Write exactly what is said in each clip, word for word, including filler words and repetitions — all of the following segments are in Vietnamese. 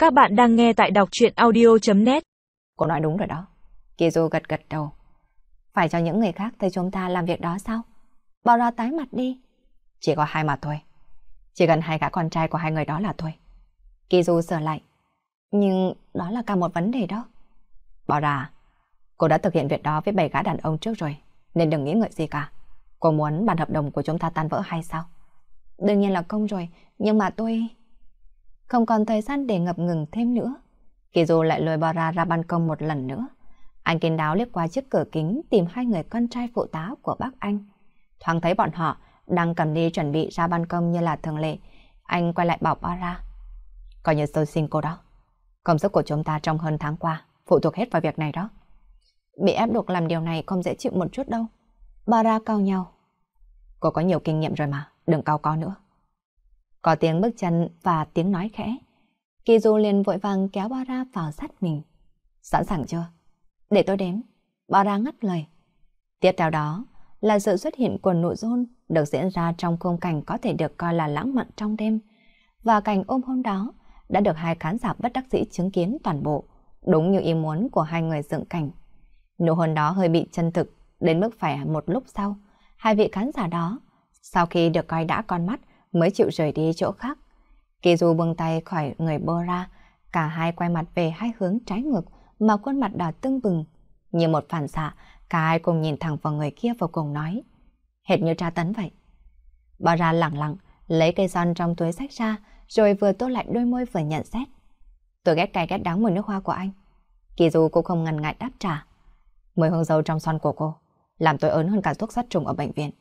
Các bạn đang nghe tại đọc truyện audio chấm net. Cô nói đúng rồi đó. Kizu gật gật đầu. Phải cho những người khác thấy chúng ta làm việc đó sao? Bảo ra tái mặt đi. Chỉ có hai mặt thôi. Chỉ cần hai gã con trai của hai người đó là thôi. Kizu sửa lại. Nhưng đó là cả một vấn đề đó. Bảo ra, cô đã thực hiện việc đó với bảy gã đàn ông trước rồi, nên đừng nghĩ ngợi gì cả. Cô muốn bản hợp đồng của chúng ta tan vỡ hay sao? Đương nhiên là không rồi, nhưng mà tôi... Không còn thời gian để ngập ngừng thêm nữa. Kizu lại lôi Bora ra ban công một lần nữa. Anh kín đáo liếc qua chiếc cửa kính tìm hai người con trai phụ tá của bác anh. Thoáng thấy bọn họ đang cầm đi chuẩn bị ra ban công như là thường lệ. Anh quay lại bảo Bora. Coi như tôi xin cô đó. Công sức của chúng ta trong hơn tháng qua phụ thuộc hết vào việc này đó. Bị ép buộc làm điều này không dễ chịu một chút đâu. Bora cau nhau. Cô có nhiều kinh nghiệm rồi mà, đừng cau có nữa. Có tiếng bước chân và tiếng nói khẽ. Kizu liền vội vàng kéo Bora vào sát mình. Sẵn sàng chưa? Để tôi đếm. Bora ngắt lời. Tiếp theo đó là sự xuất hiện của nụ hôn được diễn ra trong khung cảnh có thể được coi là lãng mạn trong đêm. Và cảnh ôm hôn đó đã được hai khán giả bất đắc dĩ chứng kiến toàn bộ, đúng như ý muốn của hai người dựng cảnh. Nụ hôn đó hơi bị chân thực, đến mức phải một lúc sau, hai vị khán giả đó, sau khi được coi đã con mắt, mới chịu rời đi chỗ khác. Kizu buông tay khỏi người Bora, cả hai quay mặt về hai hướng trái ngược mà khuôn mặt đỏ tưng bừng. Như một phản xạ, cả hai cùng nhìn thẳng vào người kia và cùng nói. Hệt như tra tấn vậy. Bora lẳng lặng, lấy cây son trong túi xách ra, rồi vừa tô lại đôi môi vừa nhận xét. Tôi ghét cay ghét đắng mùi nước hoa của anh. Kizu cũng không ngần ngại đáp trả. Mùi hương dâu trong son của cô, làm tôi ớn hơn cả thuốc sát trùng ở bệnh viện.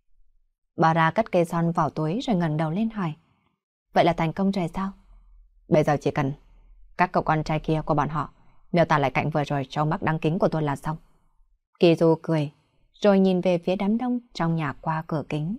Bora cất cây son vào túi rồi ngẩng đầu lên hỏi. Vậy là thành công rồi sao? Bây giờ chỉ cần các cậu con trai kia của bọn họ miêu tả lại cảnh vừa rồi cho mắt đáng kính của tôi là xong. Kizu cười, rồi nhìn về phía đám đông trong nhà qua cửa kính.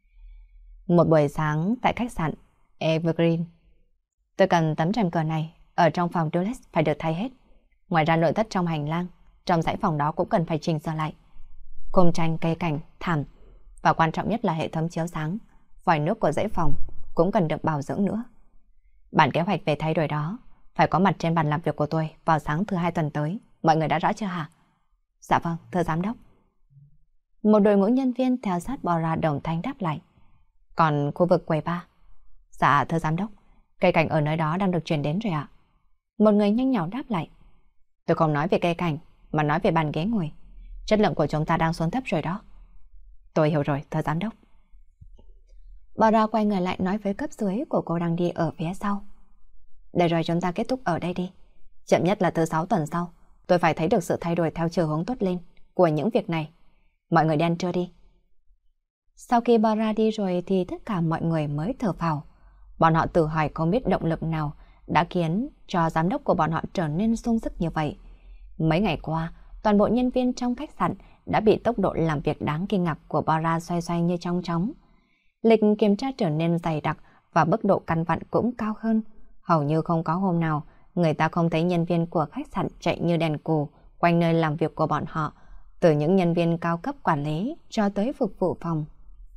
Một buổi sáng tại khách sạn Evergreen. Tôi cần tấm rèm cờ này ở trong phòng toilet phải được thay hết. Ngoài ra nội thất trong hành lang, trong dãy phòng đó cũng cần phải chỉnh sửa lại. Khung tranh, cây cảnh, thảm và quan trọng nhất là hệ thống chiếu sáng, vòi nước của dãy phòng cũng cần được bảo dưỡng nữa. Bản kế hoạch về thay đổi đó phải có mặt trên bàn làm việc của tôi vào sáng thứ hai tuần tới. Mọi người đã rõ chưa hả? Dạ vâng, thưa giám đốc. Một đội ngũ nhân viên theo sát Bora đồng thanh đáp lại. Còn khu vực quầy bar? Dạ thưa giám đốc, cây cảnh ở nơi đó đang được chuyển đến rồi ạ. Một người nhanh nhảu đáp lại. Tôi không nói về cây cảnh mà nói về bàn ghế ngồi. Chất lượng của chúng ta đang xuống thấp rồi đó. Tôi hiểu rồi, thưa giám đốc. Bora quay người lại nói với cấp dưới của cô đang đi ở phía sau. Để rồi chúng ta kết thúc ở đây đi. Chậm nhất là thứ sáu tuần sau, tôi phải thấy được sự thay đổi theo chiều hướng tốt lên của những việc này. Mọi người đi ăn trưa đi. Sau khi Bora đi rồi thì tất cả mọi người mới thở phào. Bọn họ tự hỏi không biết động lực nào đã khiến cho giám đốc của bọn họ trở nên sung sức như vậy. Mấy ngày qua, toàn bộ nhân viên trong khách sạn đã bị tốc độ làm việc đáng kinh ngạc của Bora xoay xoay như trong chóng. Lịch kiểm tra trở nên dày đặc và mức độ căn vặn cũng cao hơn. Hầu như không có hôm nào người ta không thấy nhân viên của khách sạn chạy như đèn cù quanh nơi làm việc của bọn họ, từ những nhân viên cao cấp quản lý cho tới phục vụ phòng.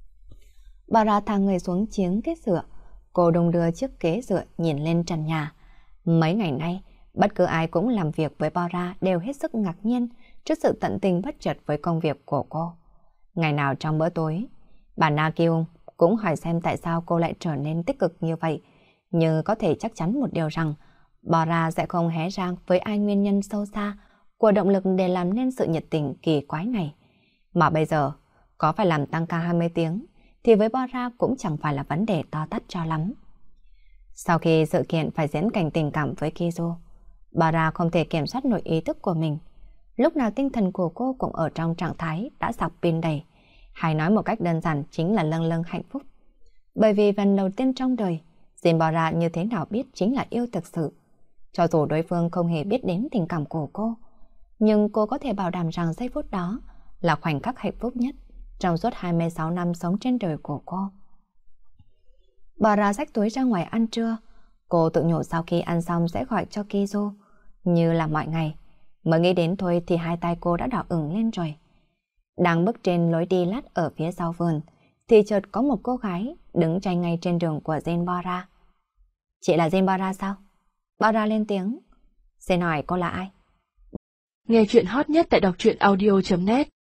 Bora thang người xuống chiếc ghế dựa. Cô đung đưa chiếc ghế dựa nhìn lên trần nhà. Mấy ngày nay, bất cứ ai cũng làm việc với Bora đều hết sức ngạc nhiên trước sự tận tình bất chợt với công việc của cô. Ngày nào trong bữa tối, bà Na Kyung cũng hỏi xem tại sao cô lại trở nên tích cực như vậy, nhưng có thể chắc chắn một điều rằng Bora sẽ không hé răng với ai nguyên nhân sâu xa của động lực để làm nên sự nhiệt tình kỳ quái này. Mà bây giờ, có phải làm tăng ca hai mươi tiếng thì với Bora cũng chẳng phải là vấn đề to tát cho lắm. Sau khi sự kiện phải diễn cảnh tình cảm với Kizu, Bora không thể kiểm soát nổi ý thức của mình. Lúc nào tinh thần của cô cũng ở trong trạng thái đã sạc pin đầy, hay nói một cách đơn giản chính là lâng lâng hạnh phúc. Bởi vì lần đầu tiên trong đời, Jin Bora như thế nào biết chính là yêu thực sự. Cho dù đối phương không hề biết đến tình cảm của cô, nhưng cô có thể bảo đảm rằng giây phút đó là khoảnh khắc hạnh phúc nhất trong suốt hai mươi sáu năm sống trên đời của cô. Bora xách túi ra ngoài ăn trưa. Cô tự nhủ sau khi ăn xong sẽ gọi cho Kizu. Như là mọi ngày, mới nghĩ đến thôi thì hai tay cô đã đỏ ửng lên rồi. Đang bước trên lối đi lát ở phía sau vườn, thì chợt có một cô gái đứng tranh ngay trên đường của Jin Bora. Chị là Jin Bora sao? Bao ra lên tiếng. Xin hỏi cô là ai? Nghe chuyện hot nhất tại đọc truyện audio chấm net.